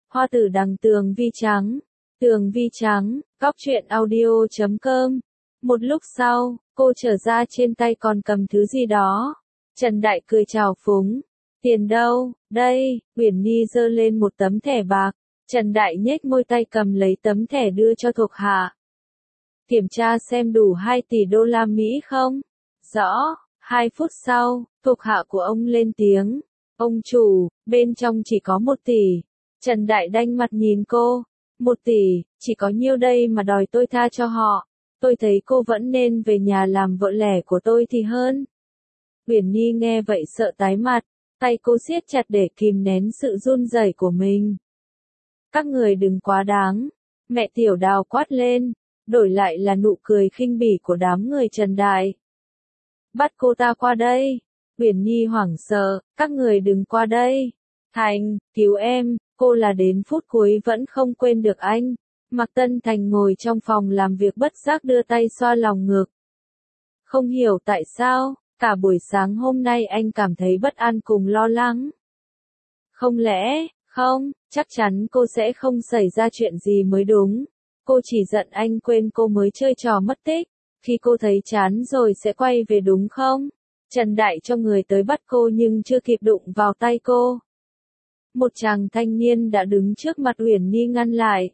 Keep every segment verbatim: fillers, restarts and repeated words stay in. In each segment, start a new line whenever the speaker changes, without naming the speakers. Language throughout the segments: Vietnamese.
Hoa tử đằng tường vi trắng. Tường vi trắng, góc truyện audio chấm com. Một lúc sau, cô trở ra trên tay còn cầm thứ gì đó. Trần Đại cười chào phúng. Tiền đâu, đây, Uyển Nhi giơ lên một tấm thẻ bạc. Trần Đại nhếch môi tay cầm lấy tấm thẻ đưa cho thuộc hạ. Kiểm tra xem đủ hai tỷ đô la Mỹ không? Rõ, hai phút sau, thuộc hạ của ông lên tiếng. Ông chủ, bên trong chỉ có một tỷ. Trần Đại đanh mặt nhìn cô. Một tỷ, chỉ có nhiêu đây mà đòi tôi tha cho họ. Tôi thấy cô vẫn nên về nhà làm vợ lẽ của tôi thì hơn. Uyển Nhi nghe vậy sợ tái mặt, tay cô siết chặt để kìm nén sự run rẩy của mình. Các người đừng quá đáng, mẹ Tiểu Đào quát lên, đổi lại là nụ cười khinh bỉ của đám người Trần Đại. Bắt cô ta qua đây. Uyển Nhi hoảng sợ, các người đừng qua đây. Thành, cứu em, cô là đến phút cuối vẫn không quên được anh. Mạc Tân Thành ngồi trong phòng làm việc bất giác đưa tay xoa lòng ngực. Không hiểu tại sao, cả buổi sáng hôm nay anh cảm thấy bất an cùng lo lắng. Không lẽ, không, chắc chắn cô sẽ không xảy ra chuyện gì mới đúng. Cô chỉ giận anh quên cô mới chơi trò mất tích. Khi cô thấy chán rồi sẽ quay về đúng không? Trần Đại cho người tới bắt cô nhưng chưa kịp đụng vào tay cô. Một chàng thanh niên đã đứng trước mặt Uyển Nhi ngăn lại.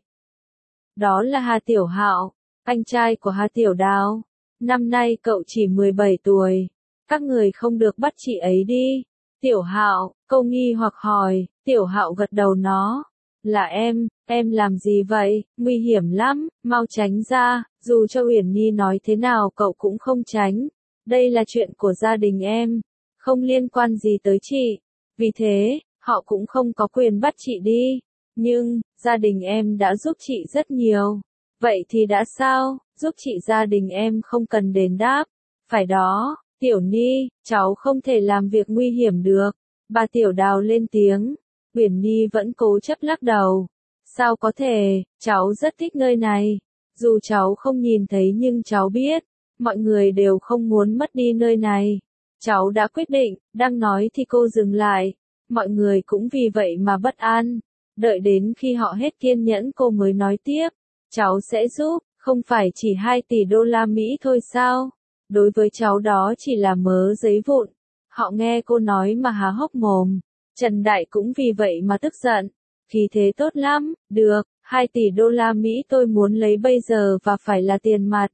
Đó là Hà Tiểu Hạo, anh trai của Hà Tiểu Đào. Năm nay cậu chỉ mười bảy tuổi. Các người không được bắt chị ấy đi. Tiểu Hạo, câu nghi hoặc hỏi, Tiểu Hạo gật đầu nó. Là em, em làm gì vậy, nguy hiểm lắm, mau tránh ra, dù cho Uyển Nhi nói thế nào cậu cũng không tránh. Đây là chuyện của gia đình em, không liên quan gì tới chị. Vì thế, họ cũng không có quyền bắt chị đi. Nhưng, gia đình em đã giúp chị rất nhiều. Vậy thì đã sao, giúp chị gia đình em không cần đền đáp. Phải đó, Tiểu Nhi, cháu không thể làm việc nguy hiểm được. Bà Tiểu Đào lên tiếng. Uyển Nhi vẫn cố chấp lắc đầu. Sao có thể, cháu rất thích nơi này. Dù cháu không nhìn thấy nhưng cháu biết, mọi người đều không muốn mất đi nơi này. Cháu đã quyết định, đang nói thì cô dừng lại. Mọi người cũng vì vậy mà bất an. Đợi đến khi họ hết kiên nhẫn cô mới nói tiếp. Cháu sẽ giúp, không phải chỉ hai tỷ đô la Mỹ thôi sao? Đối với cháu đó chỉ là mớ giấy vụn. Họ nghe cô nói mà há hốc mồm. Trần Đại cũng vì vậy mà tức giận. Khí thế tốt lắm, được, hai tỷ đô la Mỹ tôi muốn lấy bây giờ và phải là tiền mặt.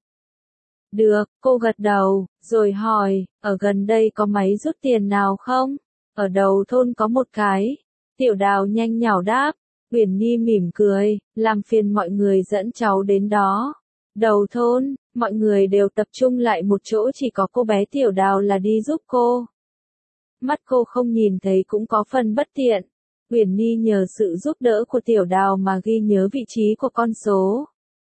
Được, cô gật đầu, rồi hỏi, ở gần đây có máy rút tiền nào không? Ở đầu thôn có một cái. Tiểu Đào nhanh nhảu đáp. Uyển Nhi mỉm cười, làm phiền mọi người dẫn cháu đến đó. Đầu thôn, mọi người đều tập trung lại một chỗ, chỉ có cô bé Tiểu Đào là đi giúp cô. Mắt cô không nhìn thấy cũng có phần bất tiện. Uyển Nhi nhờ sự giúp đỡ của Tiểu Đào mà ghi nhớ vị trí của con số.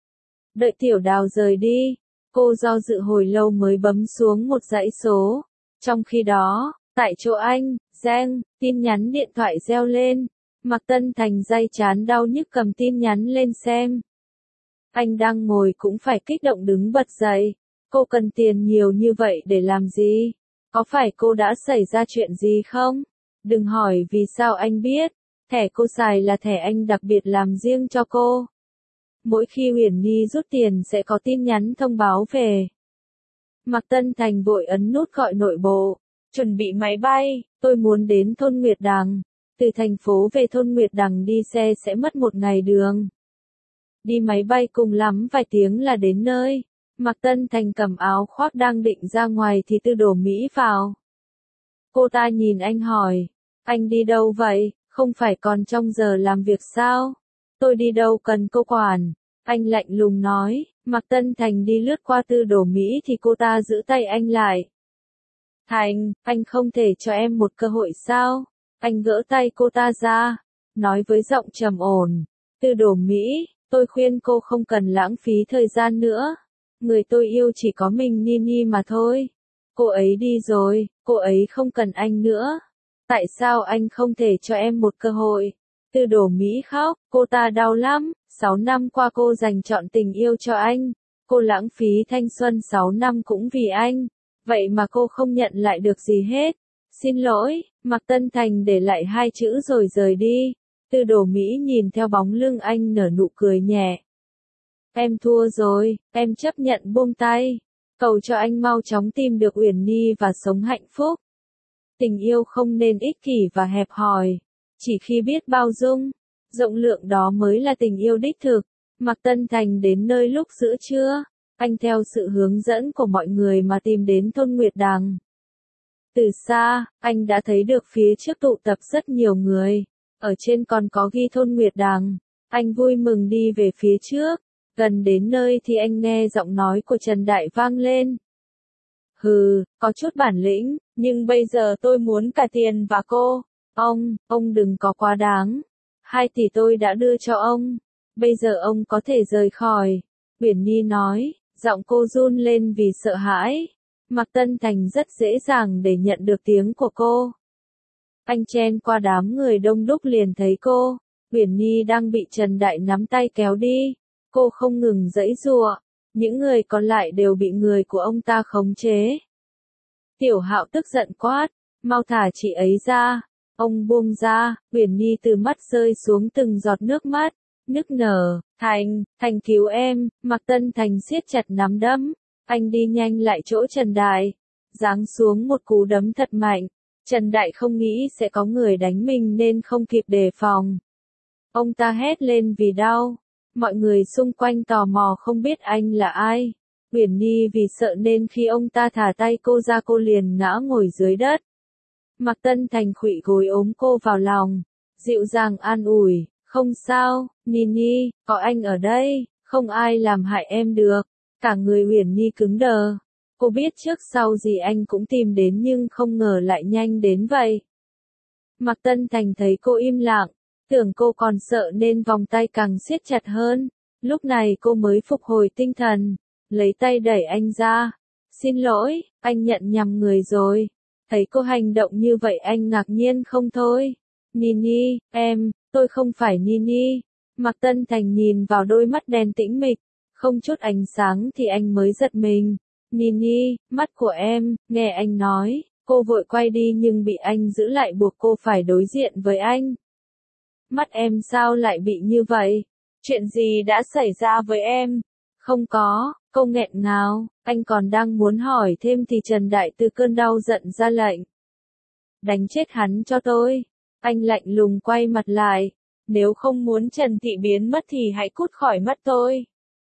Đợi Tiểu Đào rời đi, cô do dự hồi lâu mới bấm xuống một dãy số. Trong khi đó, tại chỗ anh, reng, tin nhắn điện thoại reo lên. Mạc Tân Thành day chán đau nhức cầm tin nhắn lên xem. Anh đang ngồi cũng phải kích động đứng bật dậy. Cô cần tiền nhiều như vậy để làm gì? Có phải cô đã xảy ra chuyện gì không? Đừng hỏi vì sao anh biết. Thẻ cô xài là thẻ anh đặc biệt làm riêng cho cô. Mỗi khi Uyển Nhi rút tiền sẽ có tin nhắn thông báo về. Mạc Tân Thành vội ấn nút gọi nội bộ. Chuẩn bị máy bay, tôi muốn đến thôn Nguyệt Đằng. Từ thành phố về thôn Nguyệt Đằng đi xe sẽ mất một ngày đường. Đi máy bay cùng lắm vài tiếng là đến nơi. Mạc Tân Thành cầm áo khoác đang định ra ngoài thì Tư Đồ Mỹ vào. Cô ta nhìn anh hỏi, anh đi đâu vậy, không phải còn trong giờ làm việc sao? Tôi đi đâu cần cô quản. Anh lạnh lùng nói. Mạc Tân Thành đi lướt qua Tư Đồ Mỹ thì cô ta giữ tay anh lại. Thành, anh không thể cho em một cơ hội sao? Anh gỡ tay cô ta ra, nói với giọng trầm ổn. Tư Đồ Mỹ, tôi khuyên cô không cần lãng phí thời gian nữa. Người tôi yêu chỉ có mình Nini mà thôi. Cô ấy đi rồi, cô ấy không cần anh nữa. Tại sao anh không thể cho em một cơ hội? Tư Đồ Mỹ khóc, cô ta đau lắm. Sáu năm qua cô dành trọn tình yêu cho anh. Cô lãng phí thanh xuân sáu năm cũng vì anh. Vậy mà cô không nhận lại được gì hết. Xin lỗi, Mạc Tân Thành để lại hai chữ rồi rời đi. Tư Đồ Mỹ nhìn theo bóng lưng anh nở nụ cười nhẹ. Em thua rồi, em chấp nhận buông tay. Cầu cho anh mau chóng tìm được Uyển Nhi và sống hạnh phúc. Tình yêu không nên ích kỷ và hẹp hòi. Chỉ khi biết bao dung, rộng lượng đó mới là tình yêu đích thực. Mạc Tân Thành đến nơi lúc giữa trưa. Anh theo sự hướng dẫn của mọi người mà tìm đến thôn Nguyệt Đằng. Từ xa, anh đã thấy được phía trước tụ tập rất nhiều người. Ở trên còn có ghi thôn Nguyệt Đằng. Anh vui mừng đi về phía trước. Gần đến nơi thì anh nghe giọng nói của Trần Đại vang lên. Hừ, có chút bản lĩnh, nhưng bây giờ tôi muốn cả tiền và cô. Ông, ông đừng có quá đáng. Hai tỷ tôi đã đưa cho ông. Bây giờ ông có thể rời khỏi. Uyển Nhi nói, giọng cô run lên vì sợ hãi. Mạc Tân Thành rất dễ dàng để nhận được tiếng của cô. Anh chen qua đám người đông đúc liền thấy cô. Uyển Nhi đang bị Trần Đại nắm tay kéo đi. Cô không ngừng giãy giụa. Những người còn lại đều bị người của ông ta khống chế. Tiểu Hạo tức giận quát, mau thả chị ấy ra. Ông buông ra, Uyển Nhi từ mắt rơi xuống từng giọt nước mắt, nức nở, Thành, Thành cứu em. Mạc Tân Thành siết chặt nắm đấm. Anh đi nhanh lại chỗ Trần Đại, giáng xuống một cú đấm thật mạnh. Trần Đại không nghĩ sẽ có người đánh mình nên không kịp đề phòng. Ông ta hét lên vì đau. Mọi người xung quanh tò mò không biết anh là ai. Uyển Nhi vì sợ nên khi ông ta thả tay cô ra cô liền ngã ngồi dưới đất. Mạc Tân Thành khuỵu gối ôm cô vào lòng, dịu dàng an ủi, không sao, Nini, có anh ở đây, không ai làm hại em được. Cả người Uyển Nhi cứng đờ. Cô biết trước sau gì anh cũng tìm đến nhưng không ngờ lại nhanh đến vậy. Mạc Tân Thành thấy cô im lặng, tưởng cô còn sợ nên vòng tay càng siết chặt hơn. Lúc này cô mới phục hồi tinh thần, lấy tay đẩy anh ra. Xin lỗi, anh nhận nhầm người rồi. Thấy cô hành động như vậy anh ngạc nhiên không thôi. Nini, em, tôi không phải Nini. Mạc Tân Thành nhìn vào đôi mắt đen tĩnh mịch, không chút ánh sáng thì anh mới giật mình. Nini, mắt của em, nghe anh nói. Cô vội quay đi nhưng bị anh giữ lại buộc cô phải đối diện với anh. Mắt em sao lại bị như vậy? Chuyện gì đã xảy ra với em? Không có, cô nghẹn ngào. Anh còn đang muốn hỏi thêm thì Trần Đại từ cơn đau giận ra lệnh. Đánh chết hắn cho tôi. Anh lạnh lùng quay mặt lại. Nếu không muốn Trần Thị biến mất thì hãy cút khỏi mắt tôi.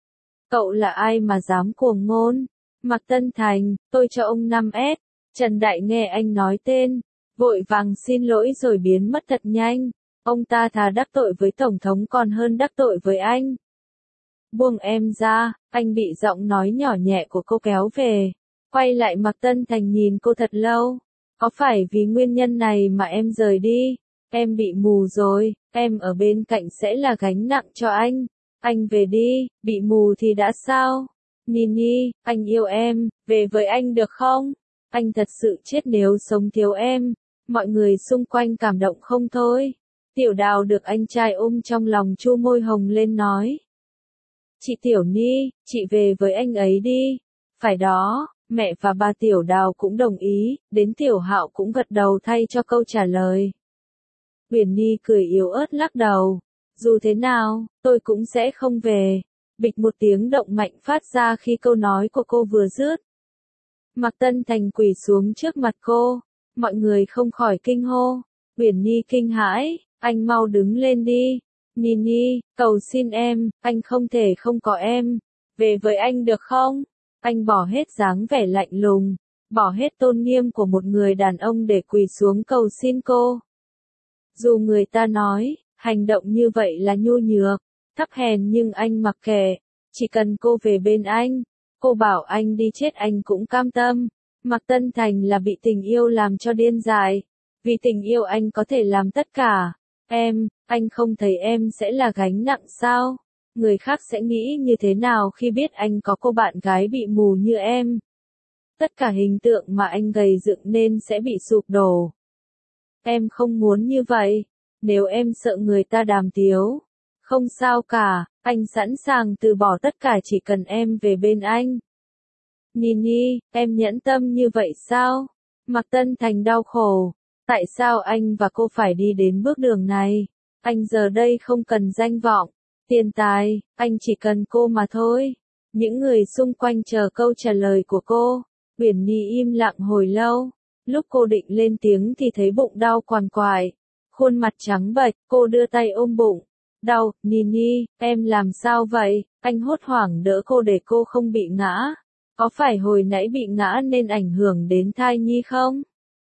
Cậu là ai mà dám cuồng ngôn? Mạc Tân Thành, tôi cho ông năm S. Trần Đại nghe anh nói tên, vội vàng xin lỗi rồi biến mất thật nhanh. Ông ta thà đắc tội với Tổng thống còn hơn đắc tội với anh. Buông em ra, anh bị giọng nói nhỏ nhẹ của cô kéo về. Quay lại Mạc Tân Thành nhìn cô thật lâu. Có phải vì nguyên nhân này mà em rời đi? Em bị mù rồi, em ở bên cạnh sẽ là gánh nặng cho anh. Anh về đi, bị mù thì đã sao? Nini, anh yêu em, về với anh được không? Anh thật sự chết nếu sống thiếu em. Mọi người xung quanh cảm động không thôi. Tiểu Đào được anh trai ôm trong lòng chu môi hồng lên nói. Chị Tiểu Ni, chị về với anh ấy đi. Phải đó, mẹ và bà Tiểu Đào cũng đồng ý, đến Tiểu Hạo cũng gật đầu thay cho câu trả lời. Uyển Nhi cười yếu ớt lắc đầu. Dù thế nào, tôi cũng sẽ không về. Bịch một tiếng động mạnh phát ra khi câu nói của cô vừa dứt. Mạc Tân Thành quỳ xuống trước mặt cô. Mọi người không khỏi kinh hô. Uyển Nhi kinh hãi, anh mau đứng lên đi. Nini, cầu xin em, anh không thể không có em. Về với anh được không? Anh bỏ hết dáng vẻ lạnh lùng, bỏ hết tôn nghiêm của một người đàn ông để quỳ xuống cầu xin cô. Dù người ta nói, hành động như vậy là nhu nhược, thấp hèn nhưng anh mặc kệ. Chỉ cần cô về bên anh, cô bảo anh đi chết anh cũng cam tâm. Mạc Tân Thành là bị tình yêu làm cho điên dại. Vì tình yêu anh có thể làm tất cả. Em, anh không thấy em sẽ là gánh nặng sao? Người khác sẽ nghĩ như thế nào khi biết anh có cô bạn gái bị mù như em? Tất cả hình tượng mà anh gầy dựng nên sẽ bị sụp đổ. Em không muốn như vậy. Nếu em sợ người ta đàm tiếu, không sao cả, anh sẵn sàng từ bỏ tất cả chỉ cần em về bên anh. Nini, em nhẫn tâm như vậy sao? Mạc Tân Thành đau khổ. Tại sao anh và cô phải đi đến bước đường này? Anh giờ đây không cần danh vọng, tiền tài, anh chỉ cần cô mà thôi. Những người xung quanh chờ câu trả lời của cô. Uyển Nhi im lặng hồi lâu. Lúc cô định lên tiếng thì thấy bụng đau quằn quại. Khuôn mặt trắng bệch, cô đưa tay ôm bụng. Đau, Nini, em làm sao vậy? Anh hốt hoảng đỡ cô để cô không bị ngã. Có phải hồi nãy bị ngã nên ảnh hưởng đến thai nhi không?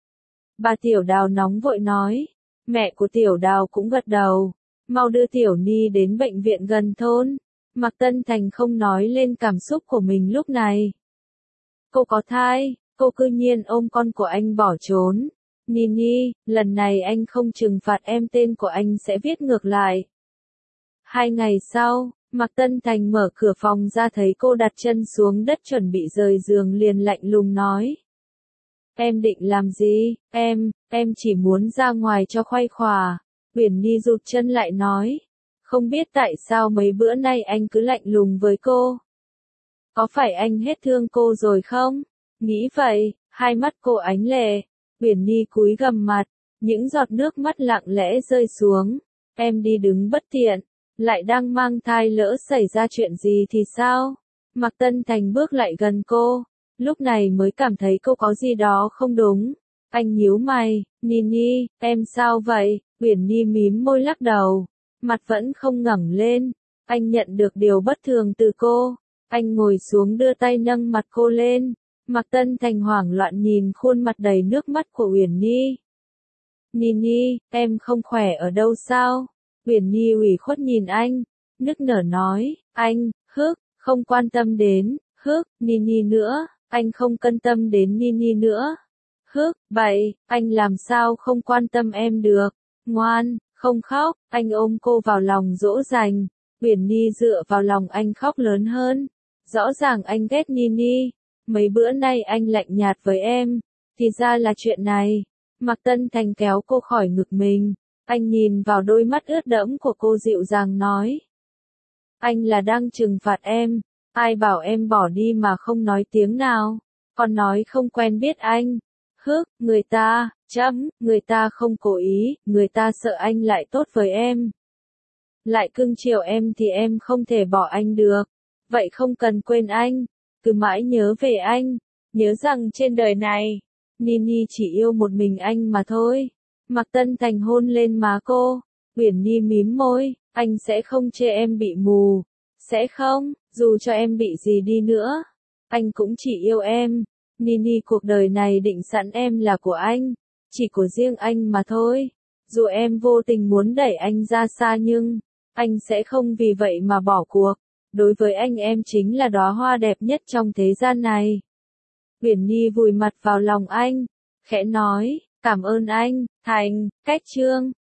Bà Tiểu Đào nóng vội nói. Mẹ của Tiểu Đào cũng gật đầu. Mau đưa Tiểu Ni đến bệnh viện gần thôn. Mạc Tân Thành không nói lên cảm xúc của mình lúc này. Cô có thai, cô cư nhiên ôm con của anh bỏ trốn. Nini, lần này anh không trừng phạt em, tên của anh sẽ viết ngược lại. Hai ngày sau, Mạc Tân Thành mở cửa phòng ra thấy cô đặt chân xuống đất chuẩn bị rời giường liền lạnh lùng nói. Em định làm gì? Em, em chỉ muốn ra ngoài cho khoai khỏa. Uyển Nhi rụt chân lại nói. Không biết tại sao mấy bữa nay anh cứ lạnh lùng với cô. Có phải anh hết thương cô rồi không? Nghĩ vậy, hai mắt cô ánh lệ. Uyển Nhi cúi gằm mặt, những giọt nước mắt lặng lẽ rơi xuống. Em đi đứng bất tiện, lại đang mang thai, lỡ xảy ra chuyện gì thì sao? Mạc Tân Thành bước lại gần cô, lúc này mới cảm thấy cô có gì đó không đúng. Anh nhíu mày, Nini, em sao vậy? Uyển Nhi mím môi lắc đầu, mặt vẫn không ngẩng lên. Anh nhận được điều bất thường từ cô. Anh ngồi xuống đưa tay nâng mặt cô lên. Mạc Tân Thành hoảng loạn nhìn khuôn mặt đầy nước mắt của Uyển Nhi. Nini, em không khỏe ở đâu sao? Uyển Nhi ủy khuất nhìn anh, nức nở nói, anh, hức, không quan tâm đến, hức, Nini nữa, anh không cân tâm đến Nini nữa. Hức, vậy, anh làm sao không quan tâm em được? Ngoan, không khóc, anh ôm cô vào lòng dỗ dành. Uyển Nhi dựa vào lòng anh khóc lớn hơn. Rõ ràng anh ghét Nini. Mấy bữa nay anh lạnh nhạt với em, thì ra là chuyện này. Mạc Tân Thành kéo cô khỏi ngực mình. Anh nhìn vào đôi mắt ướt đẫm của cô dịu dàng nói. Anh là đang trừng phạt em. Ai bảo em bỏ đi mà không nói tiếng nào. Còn nói không quen biết anh. Hức, người ta, chấm, người ta không cố ý, người ta sợ anh lại tốt với em. Lại cưng chiều em thì em không thể bỏ anh được. Vậy không cần quên anh. Cứ mãi nhớ về anh, nhớ rằng trên đời này, Nini chỉ yêu một mình anh mà thôi. Mạc Tân Thành hôn lên má cô, Uyển Nhi mím môi, anh sẽ không chê em bị mù, sẽ không, dù cho em bị gì đi nữa, anh cũng chỉ yêu em. Nini, cuộc đời này định sẵn em là của anh, chỉ của riêng anh mà thôi. Dù em vô tình muốn đẩy anh ra xa nhưng, anh sẽ không vì vậy mà bỏ cuộc. Đối với anh em chính là đóa hoa đẹp nhất trong thế gian này. Uyển Nhi vùi mặt vào lòng anh, khẽ nói, cảm ơn anh, Thành, cách chương.